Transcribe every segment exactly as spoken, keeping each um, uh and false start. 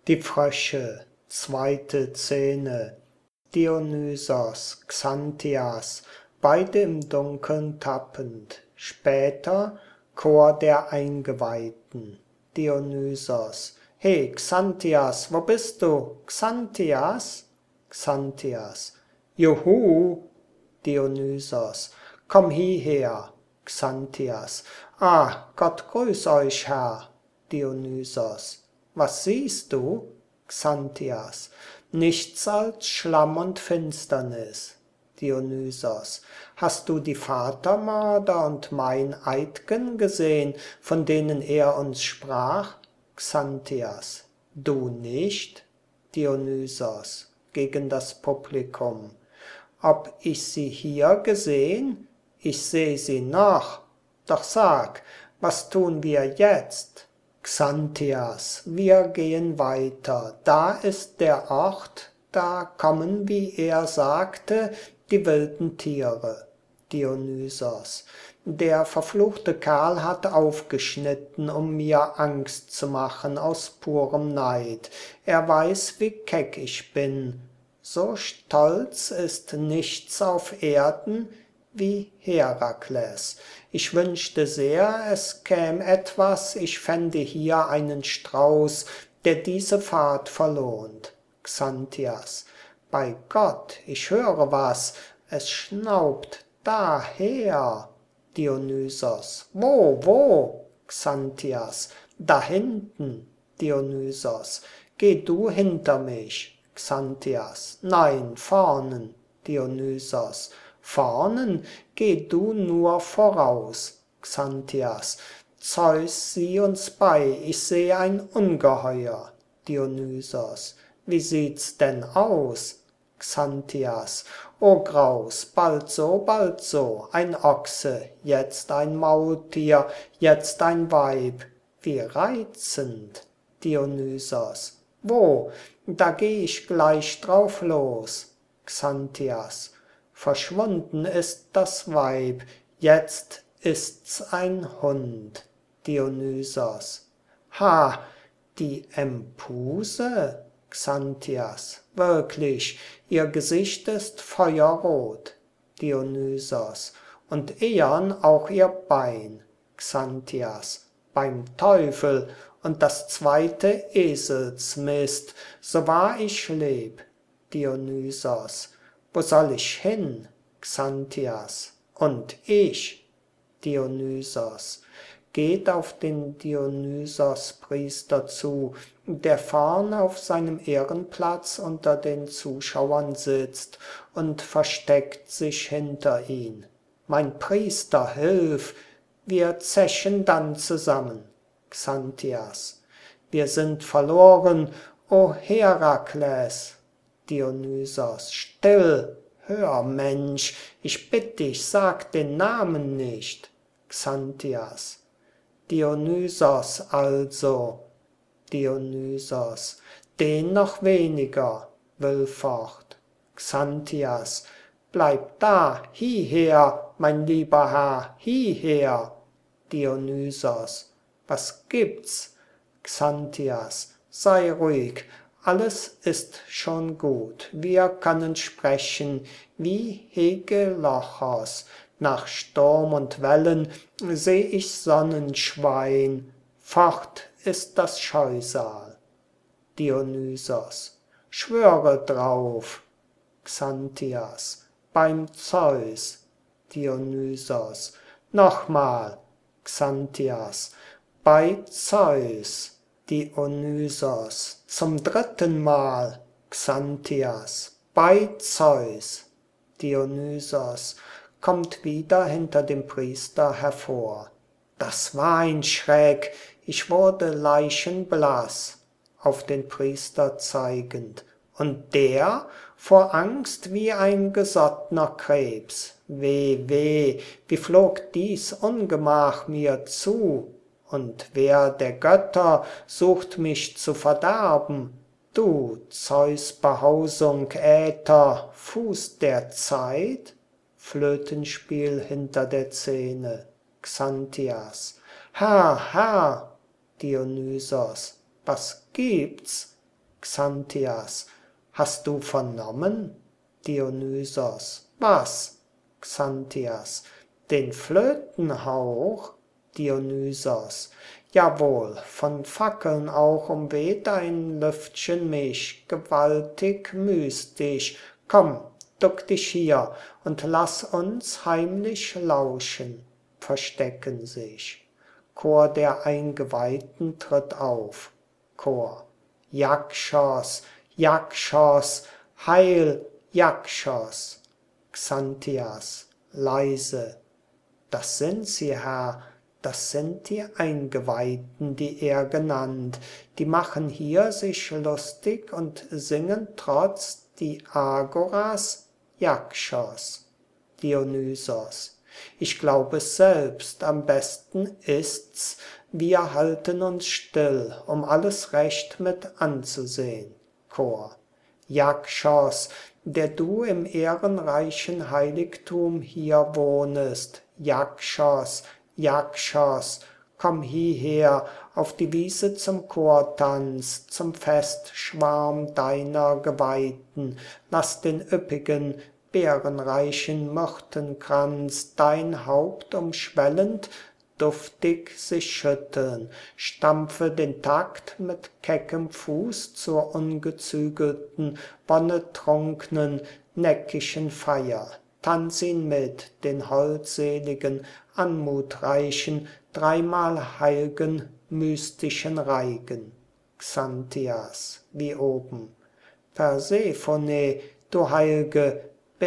Die Frösche, zweite Szene. Dionysos, Xanthias, beide im Dunkeln tappend. Später Chor der Eingeweihten. Dionysos: He, Xanthias, wo bist du? Xanthias? Xanthias: Juhu! Dionysos: Komm hieher. Xanthias: Ah, Gott grüß euch, Herr. Dionysos: Was siehst du? Xanthias: Nichts als Schlamm und Finsternis. Dionysos: Hast du die Vatermörder und Meineidgen gesehen, von denen er uns sprach? Xanthias: Du nicht? Dionysos gegen das Publikum: Ob ich sie hier gesehen? Ich seh sie noch. Doch sag, was tun wir jetzt? Xanthias: Wir gehen weiter. Da ist der Ort, da kommen, wie er sagte, die wilden Tiere. Dionysos: Der verfluchte Kerl hat aufgeschnitten, um mir Angst zu machen aus purem Neid. Er weiß, wie keck ich bin. So stolz ist nichts auf Erden wie Herakles. Ich wünschte sehr, es käm etwas, ich fände hier einen Strauß, der diese Fahrt verlohnt. Xanthias: Bei Gott, ich höre was, es schnaubt daher. Dionysos: Wo, wo? Xanthias: Da hinten. Dionysos: Geh du hinter mich. Xanthias: Nein, vornen. Dionysos: Vornen? Geh du nur voraus. Xanthias: Zeus sieh uns bei, ich seh ein Ungeheuer. Dionysos: Wie sieht's denn aus? Xanthias: O Graus, bald so, bald so, ein Ochse, jetzt ein Maultier, jetzt ein Weib, wie reizend. Dionysos: Wo? Da geh ich gleich drauf los. Xanthias: Verschwunden ist das Weib, jetzt ist's ein Hund. Dionysos: Ha, die Empuse? Xanthias: Wirklich, ihr Gesicht ist feuerrot. Dionysos: Und ehern auch ihr Bein. Xanthias: Beim Teufel, und das zweite Eselsmist, so wahr ich leb. Dionysos: Wo soll ich hin? Xanthias: Und ich. Dionysos: Geht auf den Dionysos-Priester zu, der vorn auf seinem Ehrenplatz unter den Zuschauern sitzt, und versteckt sich hinter ihn. Mein Priester, hilf, wir zechen dann zusammen. Xanthias: Wir sind verloren, o Herakles. Dionysos: Still, hör, Mensch, ich bitt dich, sag den Namen nicht. Xanthias: Dionysos also. Dionysos: Den noch weniger, will fort. Xanthias: Bleib da, hieher, mein lieber Herr, hieher. Dionysos: Was gibt's? Xanthias: Sei ruhig, alles ist schon gut, wir können sprechen wie Hegelochos. Nach Sturm und Wellen seh ich Sonnenschwein, fort ist das Scheusal. Dionysos: Schwöre drauf. Xanthias: Beim Zeus. Dionysos: Nochmal. Xanthias: Bei Zeus. Dionysos: Zum dritten Mal. Xanthias: Bei Zeus. Dionysos kommt wieder hinter dem Priester hervor. Das war ein Schreck, ich wurde leichenblaß, auf den Priester zeigend. Und der vor Angst wie ein gesottner Krebs. Weh, weh, wie flog dies Ungemach mir zu? Und wer der Götter sucht mich zu verderben? Du, Zeus Behausung, Äther, Fuß der Zeit? Flötenspiel hinter der Szene. Xanthias: Herr, Herr. Dionysos: Was gibt's? Xanthias: Hast du vernommen? Dionysos: Was? Xanthias: Den Flötenhauch? Dionysos: Jawohl, von Fackeln auch umweht ein Lüftchen mich, gewaltig, mystisch. Komm, duck dich hier und lass uns heimlich lauschen. Verstecken sich. Chor der Eingeweihten tritt auf. Chor: Yakshas, Yakshas, Heil, Yakshas. Xanthias: Leise: Das sind sie, Herr, das sind die Eingeweihten, die er genannt. Die machen hier sich lustig und singen trotz die Agoras Yakshas. Dionysos: Ich glaub es selbst, am besten ist's, wir halten uns still, um alles recht mit anzusehen. Chor: Yakshas, der du im ehrenreichen Heiligtum hier wohnest, Yakshas, Yakshas, komm hieher auf die Wiese zum Chortanz, zum Festschwarm deiner Geweihten, lass den üppigen, beerenreichen Myrtenkranz dein Haupt umschwellend duftig sich schütteln, stampfe den Takt mit keckem Fuß zur ungezügelten, wonnetrunknen, neckischen Feier. Tanz ihn mit, den holdseligen, anmutreichen, dreimal heilgen, mystischen Reigen. Xanthias, wie oben: Persephone, du heilge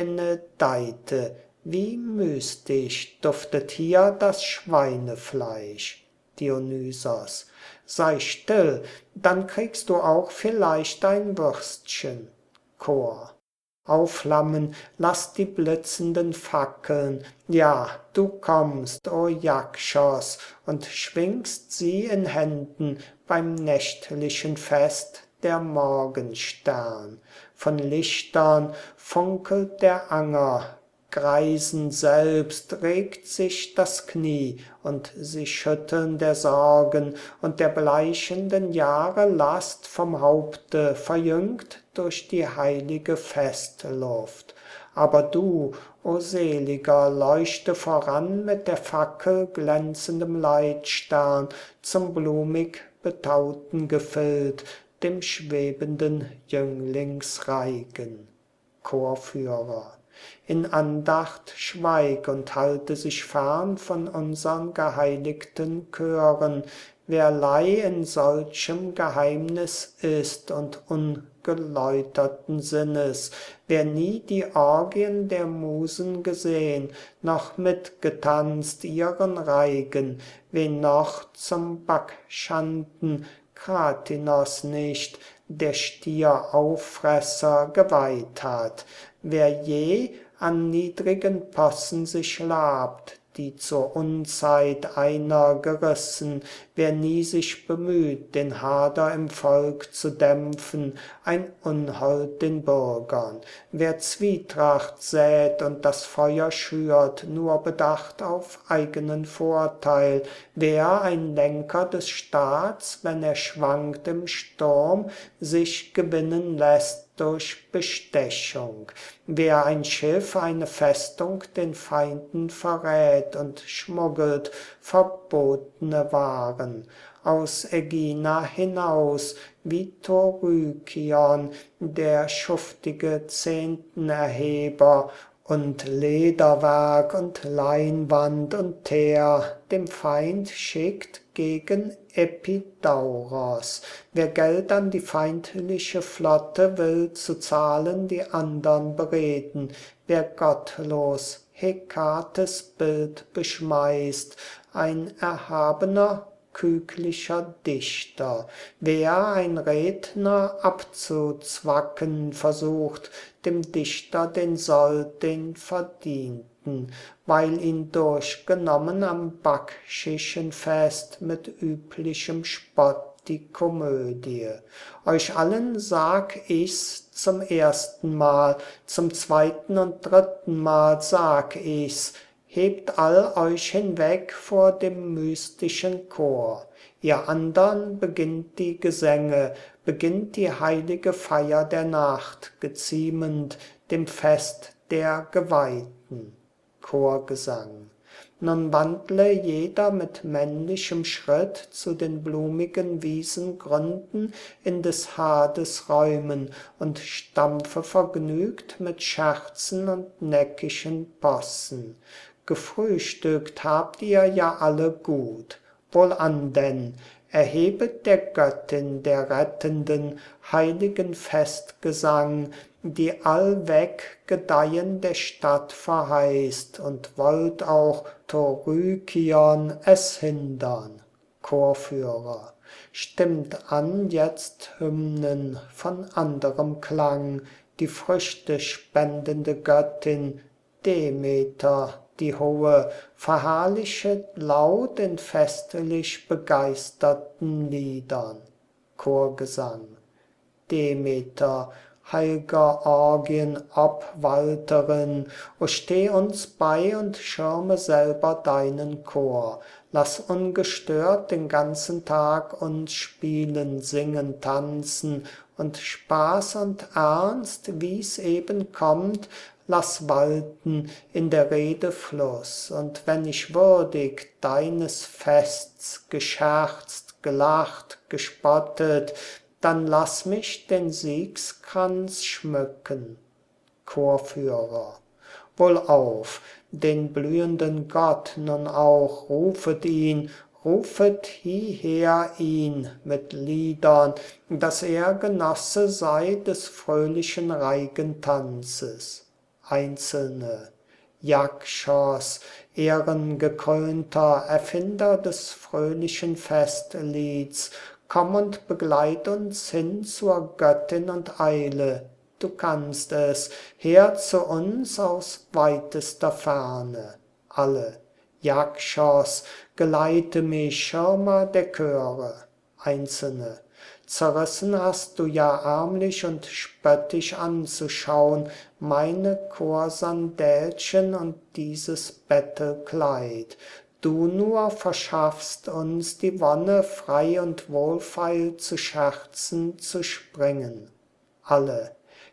Benedeite, wie mystisch duftet hier das Schweinefleisch. Dionysos: Sei still, dann kriegst du auch vielleicht ein Würstchen. Chor: Aufflammen, lass die blitzenden Fackeln, ja, du kommst, o Yakshas, und schwingst sie in Händen beim nächtlichen Fest der Morgenstern. Von Lichtern funkelt der Anger, Greisen selbst regt sich das Knie, und sie schütteln der Sorgen und der bleichenden Jahre Last vom Haupte, verjüngt durch die heilige Festluft. Aber du, o Seliger, leuchte voran mit der Fackel glänzendem Leitstern zum blumig betauten Gefild, dem schwebenden Jünglingsreigen. Chorführer: In Andacht schweig und halte sich fern von unsern geheiligten Chören, werlei in solchem Geheimnis ist und ungeläuterten Sinnes, wer nie die Orgien der Musen gesehn, noch mitgetanzt ihren Reigen, wen noch zum Bacchanten Kratinos nicht, der Stierauffresser, geweiht hat, wer je an niedrigen Possen sich labt, die zur Unzeit einer gerissen, wer nie sich bemüht, den Hader im Volk zu dämpfen, ein Unhold den Bürgern, wer Zwietracht sät und das Feuer schürt, nur bedacht auf eigenen Vorteil, wer ein Lenker des Staats, wenn er schwankt im Sturm, sich gewinnen lässt durch Bestechung, wer ein Schiff, eine Festung den Feinden verrät und schmuggelt verbotene Waren, aus Ägina hinaus, wie Torykion, der schuftige Zehntenerheber, und Lederwerk und Leinwand und Teer dem Feind schickt gegen Epidauros. Wer Geld an die feindliche Flotte will zu zahlen, die andern bereden, wer gottlos Hekates Bild beschmeißt, ein erhabener küglicher Dichter, wer ein Redner abzuzwacken versucht, dem Dichter den Sold, den Verdienten, weil ihn durchgenommen am Backschichenfest mit üblichem Spott die Komödie. Euch allen sag ich's zum ersten Mal, zum zweiten und dritten Mal sag ich's, hebt all euch hinweg vor dem mystischen Chor. Ihr andern beginnt die Gesänge, beginnt die heilige Feier der Nacht, geziemend dem Fest der Geweihten. Chorgesang. Nun wandle jeder mit männlichem Schritt zu den blumigen Wiesengründen in des Hades Räumen und stampfe vergnügt mit Scherzen und neckischen Possen. Gefrühstückt habt ihr ja alle gut. Wohlan denn, erhebet der Göttin, der rettenden, heiligen Festgesang, die allweg Gedeihen der Stadt verheißt, und wollt auch Torykion es hindern. Chorführer. Stimmt an jetzt Hymnen von anderem Klang, die Früchte spendende Göttin, Demeter, die hohe, verherrlichet laut in festlich begeisterten Liedern. Chorgesang. Demeter, heil'ger Orgien Obwalterin, o steh uns bei und schirme selber deinen Chor. Lass ungestört den ganzen Tag uns spielen, singen, tanzen, und Spaß und Ernst, wie's eben kommt, lass walten in der Rede Fluss. Und wenn ich würdig deines Fests gescherzt, gelacht, gespottet, dann lass mich den Siegskranz schmücken. Chorführer. Wohlauf, den blühenden Gott nun auch, rufet ihn, rufet hieher ihn mit Liedern, dass er Genosse sei des fröhlichen Reigentanzes. Einzelne. Yakshas, ehrengekrönter Erfinder des fröhlichen Festlieds, komm und begleit uns hin zur Göttin und eile, du kannst es, her zu uns aus weitester Ferne. Alle. Yakshas, geleite mich, Schirmer der Chöre. Einzelne. Zerrissen hast du ja ärmlich und spöttisch anzuschauen meine Chorsandälchen und dieses Bettelkleid. Du nur verschaffst uns die Wonne, frei und wohlfeil zu scherzen, zu springen. Alle.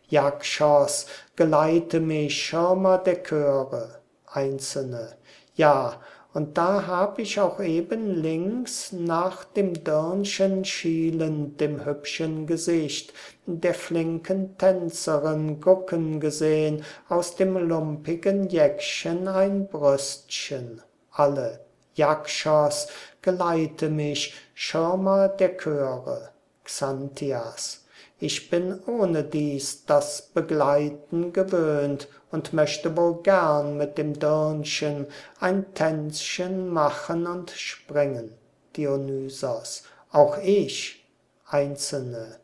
Yakshas, geleite mich, Schirmer der Chöre. Einzelne. Ja, und da hab ich auch eben links nach dem Dirnchen schielend, dem hübschen Gesicht der flinken Tänzerin gucken gesehn, aus dem lumpigen Jäckchen ein Brüstchen. Alle. Yakshas, geleite mich, Schirmer der Chöre. Xanthias. Ich bin ohnedies das Begleiten gewöhnt und möchte wohl gern mit dem Dirnchen ein Tänzchen machen und springen. Dionysos. Auch ich. Einzelne.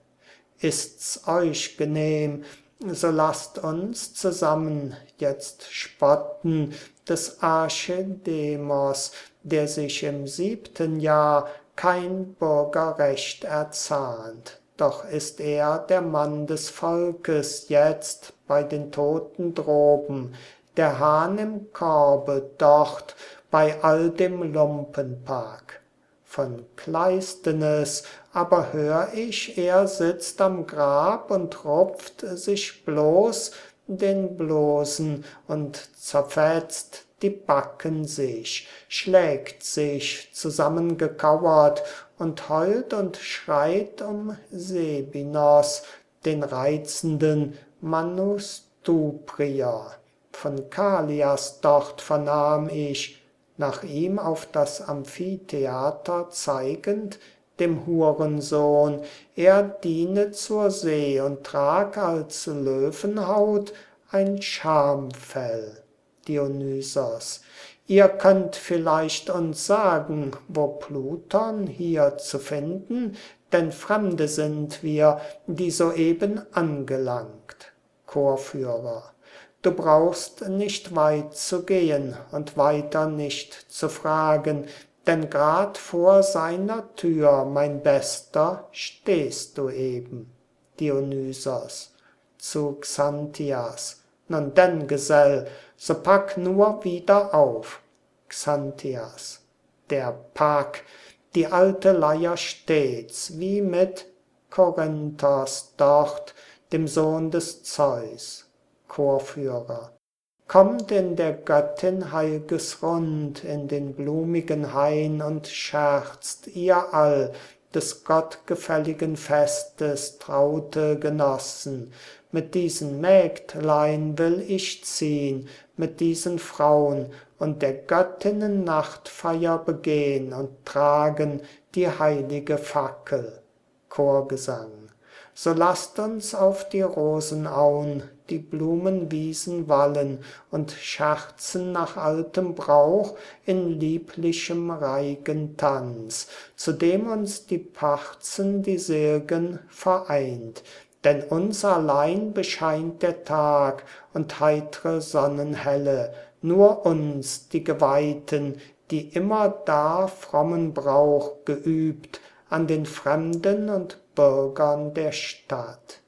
Ist's euch genehm, so lasst uns zusammen jetzt spotten des Archidemos, der sich im siebten Jahr kein Bürgerrecht erzahnt. Doch ist er der Mann des Volkes jetzt bei den Toten droben, der Hahn im Korbe dort bei all dem Lumpenpack. Von Kleisthenes aber hör ich, er sitzt am Grab und rupft sich bloß den Blosen und zerfetzt die Backen sich, schlägt sich zusammengekauert und heult und schreit um Sebinos, den reizenden Manustuprier. Von Kalias dort vernahm ich, nach ihm auf das Amphitheater zeigend, dem Hurensohn, er diene zur See und trag als Löwenhaut ein Schamfell. Dionysos. Ihr könnt vielleicht uns sagen, wo Pluton hier zu finden, denn Fremde sind wir, die soeben angelangt. Chorführer. Du brauchst nicht weit zu gehen und weiter nicht zu fragen, denn grad vor seiner Tür, mein Bester, stehst du eben. Dionysos. Zu Xanthias. Nun denn, Gesell, so pack nur wieder auf. Xanthias. Der Pack, die alte Leier stets, wie mit Korinthos dort, dem Sohn des Zeus. Chorführer. Kommt in der Göttin heilges Rund, in den blumigen Hain und scherzt, ihr all, des gottgefälligen Festes traute Genossen. Mit diesen Mägdlein will ich ziehn, mit diesen Fraun, und der Göttinnen Nachtfeier begehn und tragen die heilige Fackel. Chorgesang. So lasst uns auf die Rosenaun, die Blumenwiesen wallen und scherzen nach altem Brauch in lieblichem Reigentanz, zu dem uns die Parzen, die Selgen, vereint. Denn uns allein bescheint der Tag und heitre Sonnenhelle, nur uns, die Geweihten, die immerdar frommen Brauch geübt, an den Fremden und Bürgern der Stadt.